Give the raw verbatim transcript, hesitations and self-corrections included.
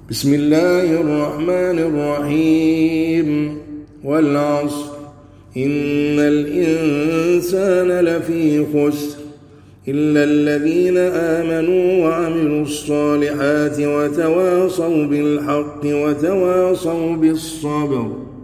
بسم الله الرحمن الرحيم والعصر إن الإنسان لفي خسر إلا الذين آمنوا وعملوا الصالحات وتواصوا بالحق وتواصوا بالصبر.